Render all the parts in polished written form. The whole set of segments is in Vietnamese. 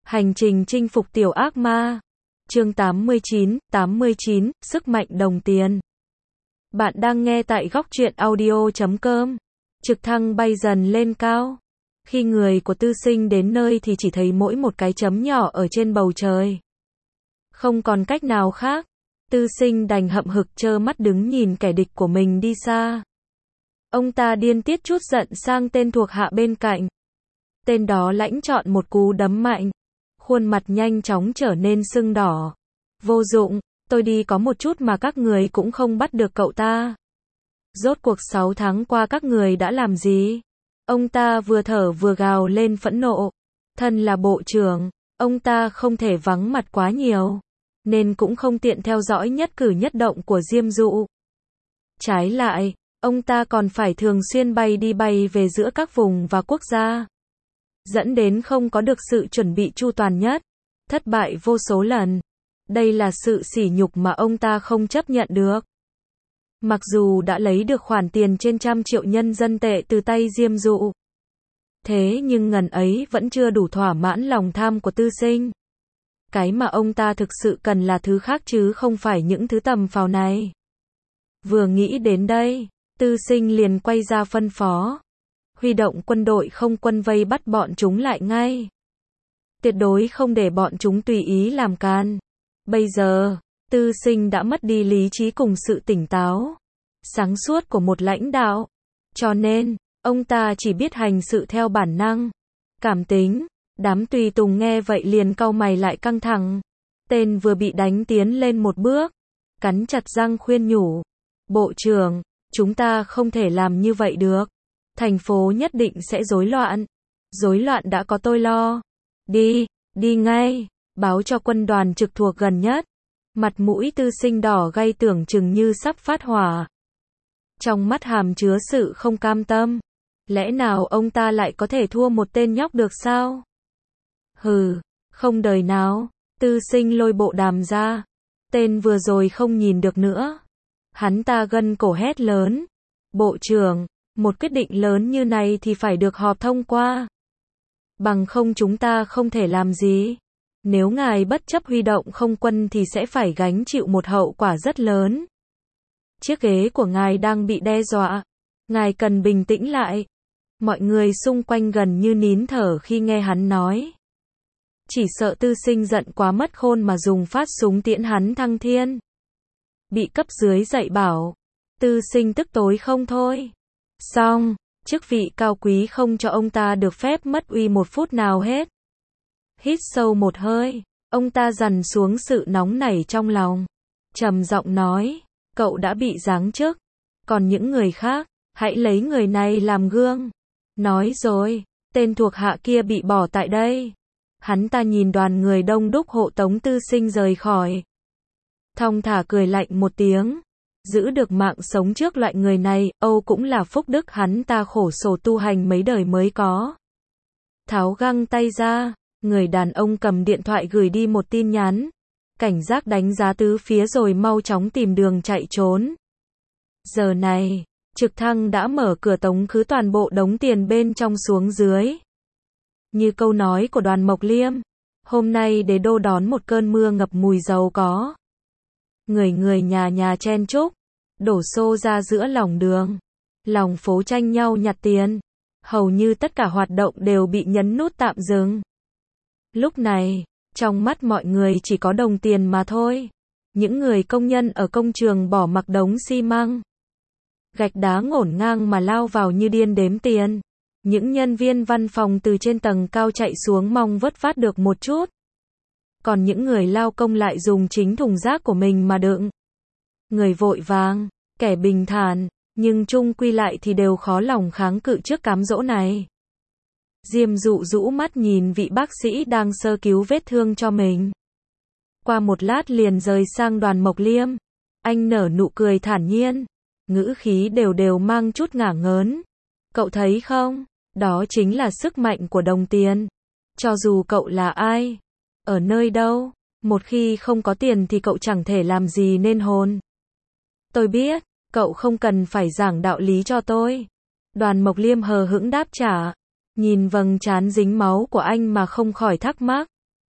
Hành trình chinh phục tiểu ác ma. Chương 89, sức mạnh đồng tiền. Bạn đang nghe tại góc truyện audio.com. Trực thăng bay dần lên cao. Khi người của Tư Sinh đến nơi thì chỉ thấy mỗi một cái chấm nhỏ ở trên bầu trời. Không còn cách nào khác, Tư Sinh đành hậm hực trơ mắt đứng nhìn kẻ địch của mình đi xa. Ông ta điên tiết trút giận sang tên thuộc hạ bên cạnh. Tên đó lãnh chọn một cú đấm mạnh. Khuôn mặt nhanh chóng trở nên sưng đỏ. Vô dụng, tôi đi có một chút mà các người cũng không bắt được cậu ta. Rốt cuộc 6 tháng qua các người đã làm gì? Ông ta vừa thở vừa gào lên phẫn nộ. Thân là bộ trưởng, ông ta không thể vắng mặt quá nhiều, nên cũng không tiện theo dõi nhất cử nhất động của Diêm Dụ. Trái lại, ông ta còn phải thường xuyên bay đi bay về giữa các vùng và quốc gia, dẫn đến không có được sự chuẩn bị chu toàn nhất, thất bại vô số lần. Đây là sự sỉ nhục mà ông ta không chấp nhận được. Mặc dù đã lấy được khoản tiền trên 100 triệu nhân dân tệ từ tay Diêm Dụ, thế nhưng ngần ấy vẫn chưa đủ thỏa mãn lòng tham của Tư Sinh. Cái mà ông ta thực sự cần là thứ khác chứ không phải những thứ tầm phào này. Vừa nghĩ đến đây, Tư Sinh liền quay ra phân phó. Huy động quân đội không quân vây bắt bọn chúng lại ngay. Tuyệt đối không để bọn chúng tùy ý làm can. Bây giờ, Tư Sinh đã mất đi lý trí cùng sự tỉnh táo, sáng suốt của một lãnh đạo. Cho nên, ông ta chỉ biết hành sự theo bản năng, cảm tính. Đám tùy tùng nghe vậy liền cau mày lại căng thẳng. Tên vừa bị đánh tiến lên một bước, cắn chặt răng khuyên nhủ. Bộ trưởng, chúng ta không thể làm như vậy được. Thành phố nhất định sẽ rối loạn. Rối loạn đã có tôi lo. Đi ngay, báo cho quân đoàn trực thuộc gần nhất. Mặt mũi Tư Sinh đỏ gay tưởng chừng như sắp phát hỏa. Trong mắt hàm chứa sự không cam tâm. Lẽ nào ông ta lại có thể thua một tên nhóc được sao? Hừ, không đời nào. Tư Sinh lôi bộ đàm ra. Tên vừa rồi không nhìn được nữa. Hắn ta gân cổ hét lớn. Bộ trưởng, một quyết định lớn như này thì phải được họp thông qua. Bằng không chúng ta không thể làm gì. Nếu ngài bất chấp huy động không quân thì sẽ phải gánh chịu một hậu quả rất lớn. Chiếc ghế của ngài đang bị đe dọa. Ngài cần bình tĩnh lại. Mọi người xung quanh gần như nín thở khi nghe hắn nói. Chỉ sợ Tư Sinh giận quá mất khôn mà dùng phát súng tiễn hắn thăng thiên. Bị cấp dưới dạy bảo. Tư Sinh tức tối không thôi. Xong, chức vị cao quý không cho ông ta được phép mất uy một phút nào hết. Hít sâu một hơi, ông ta dằn xuống sự nóng nảy trong lòng. Trầm giọng nói, cậu đã bị giáng chức. Còn những người khác, hãy lấy người này làm gương. Nói rồi, tên thuộc hạ kia bị bỏ tại đây. Hắn ta nhìn đoàn người đông đúc hộ tống Tư Sinh rời khỏi. Thong thả cười lạnh một tiếng. Giữ được mạng sống trước loại người này, Âu cũng là phúc đức hắn ta khổ sở tu hành mấy đời mới có. Tháo găng tay ra, người đàn ông cầm điện thoại gửi đi một tin nhắn. Cảnh giác đánh giá tứ phía rồi mau chóng tìm đường chạy trốn. Giờ này, trực thăng đã mở cửa tống khứ toàn bộ đống tiền bên trong xuống dưới. Như câu nói của Đoàn Mộc Liêm, hôm nay đế đô đón một cơn mưa ngập mùi giàu có. Người nhà nhà chen chúc, đổ xô ra giữa lòng đường. Lòng phố tranh nhau nhặt tiền. Hầu như tất cả hoạt động đều bị nhấn nút tạm dừng. Lúc này, trong mắt mọi người chỉ có đồng tiền mà thôi. Những người công nhân ở công trường bỏ mặc đống xi măng, gạch đá ngổn ngang mà lao vào như điên đếm tiền. Những nhân viên văn phòng từ trên tầng cao chạy xuống mong vớt vát được một chút. Còn những người lao công lại dùng chính thùng rác của mình mà đựng. Người vội vàng, kẻ bình thản, nhưng chung quy lại thì đều khó lòng kháng cự trước cám dỗ này. Diêm Dụ rũ mắt nhìn vị bác sĩ đang sơ cứu vết thương cho mình. Qua một lát liền rời sang Đoàn Mộc Liêm. Anh nở nụ cười thản nhiên, ngữ khí đều mang chút ngả ngớn. Cậu thấy không, đó chính là sức mạnh của đồng tiền. Cho dù cậu là ai, ở nơi đâu, một khi không có tiền thì cậu chẳng thể làm gì nên hồn. Tôi biết, cậu không cần phải giảng đạo lý cho tôi. Đoàn Mộc Liêm hờ hững đáp trả. Nhìn vầng trán dính máu của anh mà không khỏi thắc mắc.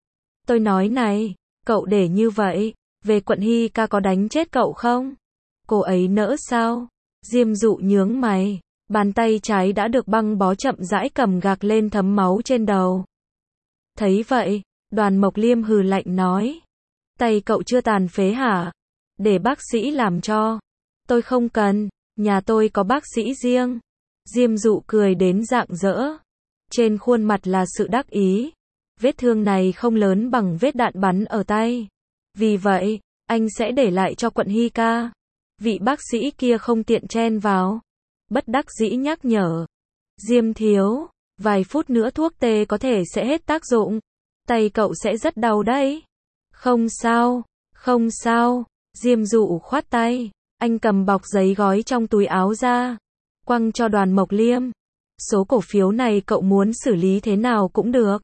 Tôi nói này, cậu để như vậy, về quận Hy ca có đánh chết cậu không? Cô ấy nỡ sao? Diêm Dụ nhướng mày, bàn tay trái đã được băng bó chậm rãi cầm gạc lên thấm máu trên đầu. Thấy vậy, Đoàn Mộc Liêm hừ lạnh nói, tay cậu chưa tàn phế hả? Để bác sĩ làm cho. Tôi không cần, nhà tôi có bác sĩ riêng. Diêm Dụ cười đến rạng rỡ. Trên khuôn mặt là sự đắc ý. Vết thương này không lớn bằng vết đạn bắn ở tay. Vì vậy, anh sẽ để lại cho quận Hy ca. Vị bác sĩ kia không tiện chen vào. Bất đắc dĩ nhắc nhở. Diêm thiếu, vài phút nữa thuốc tê có thể sẽ hết tác dụng. Tay cậu sẽ rất đau đấy. Không sao, không sao. Diêm Dụ khoát tay. Anh cầm bọc giấy gói trong túi áo ra. Quăng cho Đoàn Mộc Liêm. Số cổ phiếu này cậu muốn xử lý thế nào cũng được.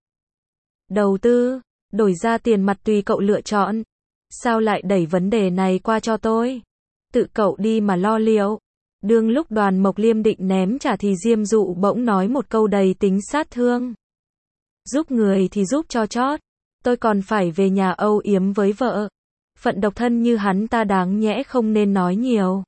Đầu tư, đổi ra tiền mặt tùy cậu lựa chọn. Sao lại đẩy vấn đề này qua cho tôi? Tự cậu đi mà lo liệu. Đương lúc Đoàn Mộc Liêm định ném trả thì Diêm Dụ bỗng nói một câu đầy tính sát thương. Giúp người thì giúp cho chót. Tôi còn phải về nhà âu yếm với vợ. Phận độc thân như hắn ta đáng nhẽ không nên nói nhiều.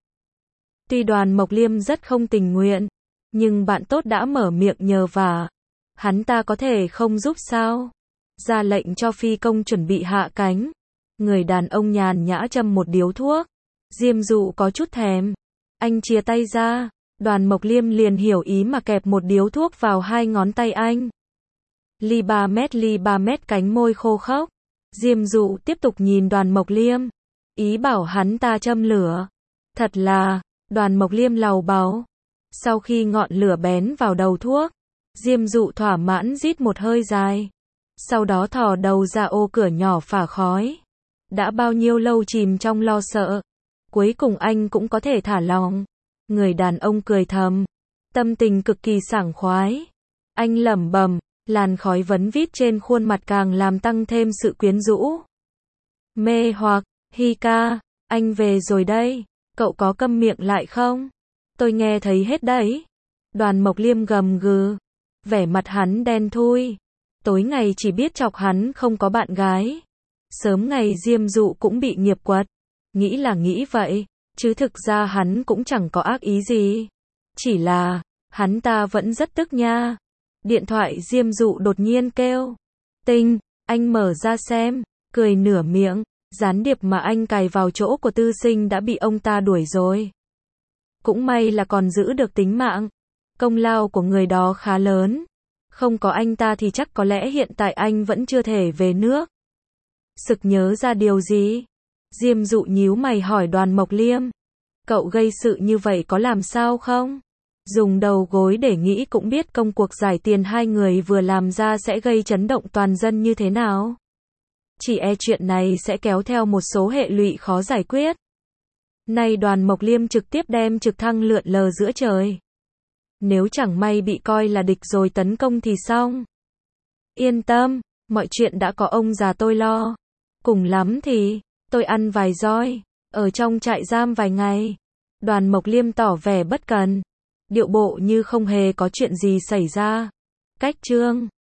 Tuy Đoàn Mộc Liêm rất không tình nguyện, nhưng bạn tốt đã mở miệng nhờ vả. Hắn ta có thể không giúp sao? Ra lệnh cho phi công chuẩn bị hạ cánh. Người đàn ông nhàn nhã châm một điếu thuốc. Diêm Dụ có chút thèm. Anh chia tay ra. Đoàn Mộc Liêm liền hiểu ý mà kẹp một điếu thuốc vào hai ngón tay anh. Ly 3 mét cánh môi khô khốc. Diêm Dụ tiếp tục nhìn Đoàn Mộc Liêm. Ý bảo hắn ta châm lửa. Thật là, Đoàn Mộc Liêm lầu bầu. Sau khi ngọn lửa bén vào đầu thuốc, Diêm Dụ thỏa mãn rít một hơi dài. Sau đó thò đầu ra ô cửa nhỏ phả khói. Đã bao nhiêu lâu chìm trong lo sợ. Cuối cùng anh cũng có thể thả lòng. Người đàn ông cười thầm. Tâm tình cực kỳ sảng khoái. Anh lẩm bẩm. Làn khói vấn vít trên khuôn mặt càng làm tăng thêm sự quyến rũ. Mê hoặc, Hy ca, anh về rồi đây. Cậu có câm miệng lại không? Tôi nghe thấy hết đấy. Đoàn Mộc Liêm gầm gừ. Vẻ mặt hắn đen thui. Tối ngày chỉ biết chọc hắn không có bạn gái. Sớm ngày Diêm Dụ cũng bị nghiệp quật. Nghĩ là nghĩ vậy, chứ thực ra hắn cũng chẳng có ác ý gì. Chỉ là, hắn ta vẫn rất tức nha. Điện thoại Diêm Dụ đột nhiên kêu. Tinh, anh mở ra xem, cười nửa miệng, gián điệp mà anh cài vào chỗ của Tư Sinh đã bị ông ta đuổi rồi. Cũng may là còn giữ được tính mạng. Công lao của người đó khá lớn. Không có anh ta thì chắc có lẽ hiện tại anh vẫn chưa thể về nước. Sực nhớ ra điều gì? Diêm Dụ nhíu mày hỏi Đoàn Mộc Liêm. Cậu gây sự như vậy có làm sao không? Dùng đầu gối để nghĩ cũng biết công cuộc giải tiền hai người vừa làm ra sẽ gây chấn động toàn dân như thế nào. Chỉ e chuyện này sẽ kéo theo một số hệ lụy khó giải quyết. Nay Đoàn Mộc Liêm trực tiếp đem trực thăng lượn lờ giữa trời. Nếu chẳng may bị coi là địch rồi tấn công thì xong. Yên tâm, mọi chuyện đã có ông già tôi lo. Cùng lắm thì, tôi ăn vài roi, ở trong trại giam vài ngày. Đoàn Mộc Liêm tỏ vẻ bất cần. Điệu bộ như không hề có chuyện gì xảy ra. Cách chương